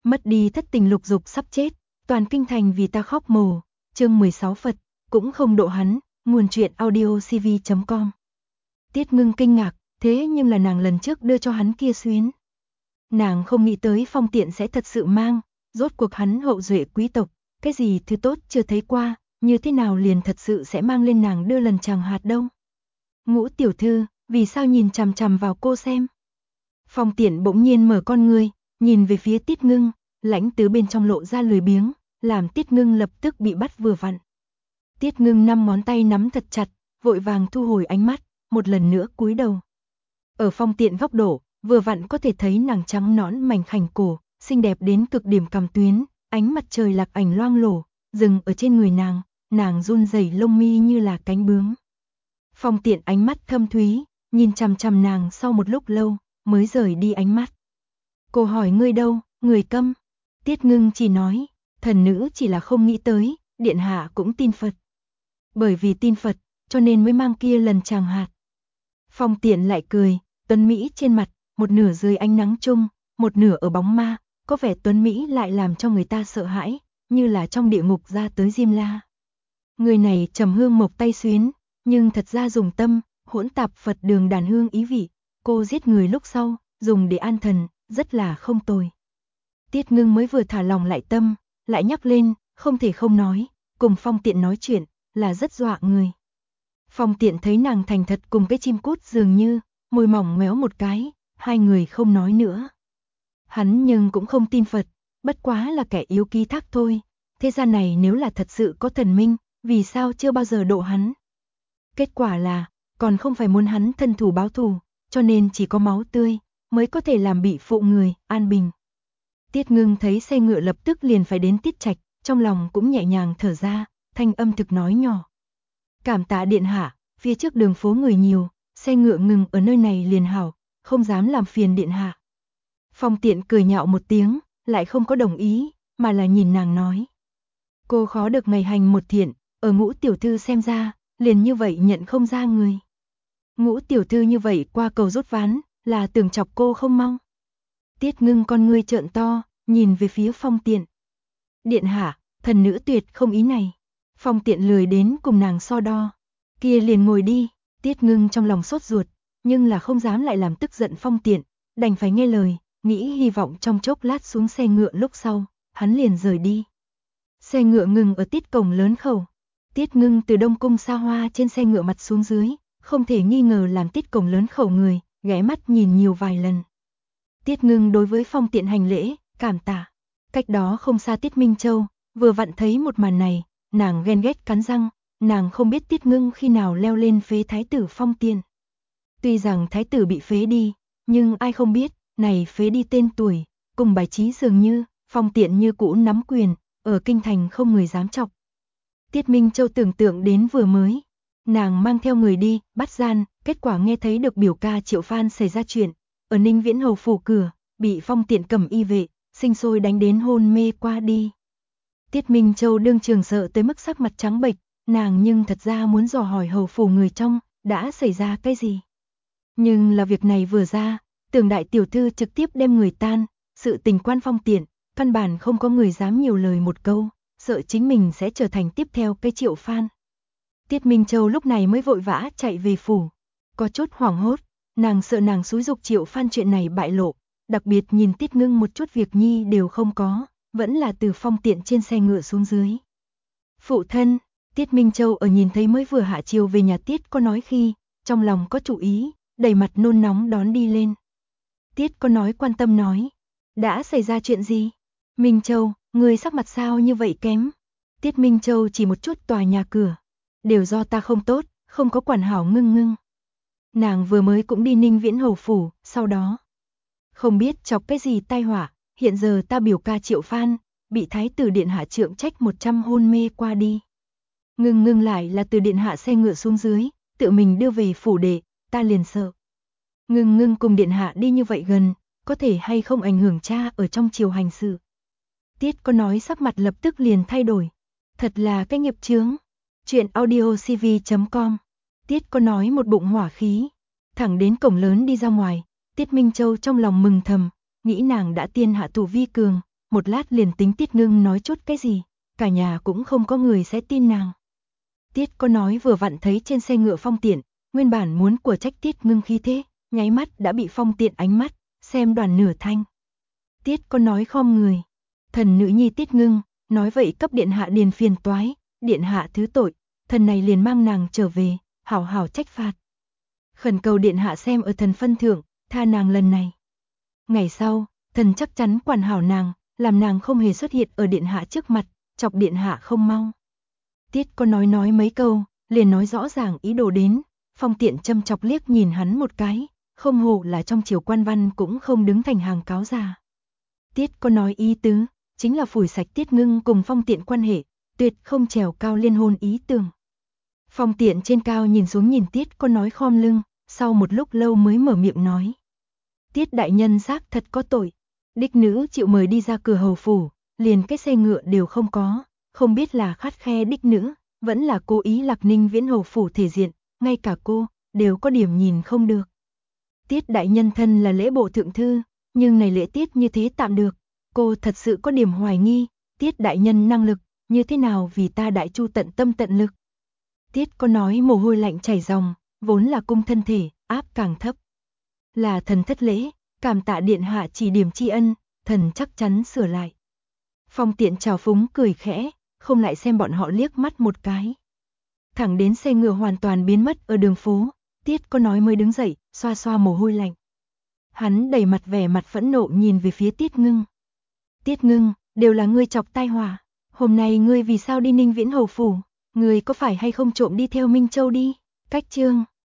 Mất đi thất tình lục dục sắp chết, toàn kinh thành vì ta khóc mồ. Chương 16 Phật cũng không độ hắn, nguồn truyện audiocv.com. Tiết Ngưng kinh ngạc, thế nhưng là nàng lần trước đưa cho hắn kia xuyến. Nàng không nghĩ tới Phong Tiện sẽ thật sự mang, rốt cuộc hắn hậu duệ quý tộc, cái gì thứ tốt chưa thấy qua, như thế nào liền thật sự sẽ mang lên nàng đưa lần chàng hạt đâu. Ngũ tiểu thư, vì sao nhìn chằm chằm vào cô xem? Phong Tiện bỗng nhiên mở con ngươi, nhìn về phía Tiết Ngưng, lãnh tứ bên trong lộ ra lười biếng, làm Tiết Ngưng lập tức bị bắt vừa vặn. Tiết Ngưng 5 ngón tay nắm thật chặt, vội vàng thu hồi ánh mắt, một lần nữa cúi đầu. Ở Phong Tiện góc độ, vừa vặn có thể thấy nàng trắng nõn mảnh khảnh cổ, xinh đẹp đến cực điểm cằm tuyến, ánh mặt trời lạc ảnh loang lổ, dừng ở trên người nàng run rẩy lông mi như là cánh bướm. Phong Tiện ánh mắt thâm thúy, nhìn chằm chằm nàng sau một lúc lâu, mới rời đi ánh mắt. Cô hỏi ngươi đâu, người câm. Tiết Ngưng chỉ nói, thần nữ chỉ là không nghĩ tới, điện hạ cũng tin Phật. Bởi vì tin Phật, cho nên mới mang kia lần chàng hạt. Phong Tiện lại cười, tuấn mỹ trên mặt, một nửa dưới ánh nắng chung, một nửa ở bóng ma, có vẻ tuấn mỹ lại làm cho người ta sợ hãi, như là trong địa ngục ra tới Diêm La. Người này trầm hương mộc tay xuyến, nhưng thật ra dùng tâm, hỗn tạp Phật đường đàn hương ý vị, cô giết người lúc sau, dùng để an thần, rất là không tồi. Tiết Ngưng mới vừa thả lòng lại tâm, lại nhắc lên, không thể không nói, cùng Phong Tiện nói chuyện, là rất dọa người. Phong Tiện thấy nàng thành thật cùng cái chim cút dường như, môi mỏng méo một cái, hai người không nói nữa. Hắn nhưng cũng không tin Phật, bất quá là kẻ yếu ký thác thôi, thế gian này nếu là thật sự có thần minh, vì sao chưa bao giờ độ hắn? Kết quả là, còn không phải muốn hắn thân thủ báo thù, cho nên chỉ có máu tươi, mới có thể làm bị phụ người, an bình. Tiết Ngưng thấy xe ngựa lập tức liền phải đến Tiết Trạch, trong lòng cũng nhẹ nhàng thở ra, thanh âm thực nói nhỏ. Cảm tạ điện hạ, phía trước đường phố người nhiều, xe ngựa ngừng ở nơi này liền hảo, không dám làm phiền điện hạ. Phong Tiện cười nhạo một tiếng, lại không có đồng ý, mà là nhìn nàng nói. Cô khó được ngày hành một thiện, ở Ngũ tiểu thư xem ra, liền như vậy nhận không ra người. Ngũ tiểu thư như vậy qua cầu rút ván, là tưởng chọc cô không mong. Tiết Ngưng con ngươi trợn to, nhìn về phía Phong Tiện. Điện hạ, thần nữ tuyệt không ý này. Phong Tiện lười đến cùng nàng so đo. Kia liền ngồi đi, Tiết Ngưng trong lòng sốt ruột, nhưng là không dám lại làm tức giận Phong Tiện, đành phải nghe lời, nghĩ hy vọng trong chốc lát xuống xe ngựa lúc sau, hắn liền rời đi. Xe ngựa ngừng ở Tiết cổng lớn khẩu. Tiết Ngưng từ Đông Cung xa hoa trên xe ngựa mặt xuống dưới, không thể nghi ngờ làm Tiết cổng lớn khẩu người, ghé mắt nhìn nhiều vài lần. Tiết Ngưng đối với Phong Tiện hành lễ, cảm tạ. Cách đó không xa Tiết Minh Châu, vừa vặn thấy một màn này, nàng ghen ghét cắn răng, nàng không biết Tiết Ngưng khi nào leo lên phế thái tử Phong Tiện. Tuy rằng thái tử bị phế đi, nhưng ai không biết, này phế đi tên tuổi, cùng bài trí dường như, Phong Tiện như cũ nắm quyền, ở kinh thành không người dám chọc. Tiết Minh Châu tưởng tượng đến vừa mới, nàng mang theo người đi, bắt gian, kết quả nghe thấy được biểu ca Triệu Phan xảy ra chuyện, ở Ninh Viễn hầu phủ cửa, bị Phong Tiện cầm y vệ, sinh sôi đánh đến hôn mê qua đi. Tiết Minh Châu đương trường sợ tới mức sắc mặt trắng bệch, nàng nhưng thật ra muốn dò hỏi hầu phủ người trong, đã xảy ra cái gì. Nhưng là việc này vừa ra, tưởng đại tiểu thư trực tiếp đem người tan, sự tình quan Phong Tiện, căn bản không có người dám nhiều lời một câu, sợ chính mình sẽ trở thành tiếp theo cái Triệu Phan. Tiết Minh Châu lúc này mới vội vã chạy về phủ, có chút hoảng hốt, nàng sợ nàng xúi dục Triệu Phan chuyện này bại lộ, đặc biệt nhìn Tiết Ngưng một chút việc nhi đều không có, vẫn là từ Phong Tiện trên xe ngựa xuống dưới. Phụ thân, Tiết Minh Châu ở nhìn thấy mới vừa hạ chiều về nhà Tiết có nói khi, trong lòng có chủ ý, đầy mặt nôn nóng đón đi lên. Tiết có nói quan tâm nói, đã xảy ra chuyện gì? Minh Châu, người sắc mặt sao như vậy kém? Tiết Minh Châu chỉ một chút tòa nhà cửa, đều do ta không tốt, không có quản hảo Ngưng. Nàng vừa mới cũng đi Ninh Viễn hầu phủ, sau đó không biết chọc cái gì tai họa, hiện giờ ta biểu ca Triệu Phan, bị thái tử điện hạ trượng trách 100 hôn mê qua đi. Ngưng lại là từ điện hạ xe ngựa xuống dưới, tự mình đưa về phủ đệ, ta liền sợ. Ngưng cùng điện hạ đi như vậy gần, có thể hay không ảnh hưởng cha ở trong triều hành sự. Tiết có nói sắc mặt lập tức liền thay đổi. Thật là cái nghiệp chướng. Chuyện audiocv.com. Tiết có nói một bụng hỏa khí. Thẳng đến cổng lớn đi ra ngoài, Tiết Minh Châu trong lòng mừng thầm, nghĩ nàng đã tiên hạ thủ vi cường, một lát liền tính Tiết Ngưng nói chút cái gì, cả nhà cũng không có người sẽ tin nàng. Tiết có nói vừa vặn thấy trên xe ngựa Phong Tiện, nguyên bản muốn của trách Tiết Ngưng khí thế, nháy mắt đã bị Phong Tiện ánh mắt, xem đoàn nửa thanh. Tiết có nói khom người, thần nữ nhi Tiết Ngưng, nói vậy cấp điện hạ điền phiền toái, điện hạ thứ tội, thần này liền mang nàng trở về, hảo hảo trách phạt. Khẩn cầu điện hạ xem ở thần phân thượng, tha nàng lần này. Ngày sau, thần chắc chắn quản hảo nàng, làm nàng không hề xuất hiện ở điện hạ trước mặt, chọc điện hạ không mau. Tiết có nói mấy câu, liền nói rõ ràng ý đồ đến, Phong Tiện châm chọc liếc nhìn hắn một cái, không hổ là trong triều quan văn cũng không đứng thành hàng cáo già. Tiết có nói ý tứ, chính là phủi sạch Tiết Ngưng cùng Phong Tiện quan hệ, tuyệt không trèo cao liên hôn ý tưởng. Phong Tiện trên cao nhìn xuống nhìn Tiết có nói khom lưng, sau một lúc lâu mới mở miệng nói. Tiết đại nhân xác thật có tội, đích nữ chịu mời đi ra cửa hầu phủ, liền cái xe ngựa đều không có, không biết là khắt khe đích nữ, vẫn là cố ý Lạc Ninh Viễn hầu phủ thể diện, ngay cả cô, đều có điểm nhìn không được. Tiết đại nhân thân là lễ bộ thượng thư, nhưng này lễ tiết như thế tạm được, cô thật sự có điểm hoài nghi, Tiết đại nhân năng lực, như thế nào vì ta Đại Chu tận tâm tận lực. Tiết có nói mồ hôi lạnh chảy ròng, vốn là cung thân thể, áp càng thấp. Là thần thất lễ, cảm tạ điện hạ chỉ điểm tri ân, thần chắc chắn sửa lại. Phong Tiện trào phúng cười khẽ, không lại xem bọn họ liếc mắt một cái. Thẳng đến xe ngựa hoàn toàn biến mất ở đường phố, Tiết có nói mới đứng dậy, xoa xoa mồ hôi lạnh. Hắn đầy mặt vẻ mặt phẫn nộ nhìn về phía Tiết Ngưng. Tiết Ngưng, đều là ngươi chọc tai họa, hôm nay ngươi vì sao đi Ninh Viễn hầu phủ, ngươi có phải hay không trộm đi theo Minh Châu đi? Cách chương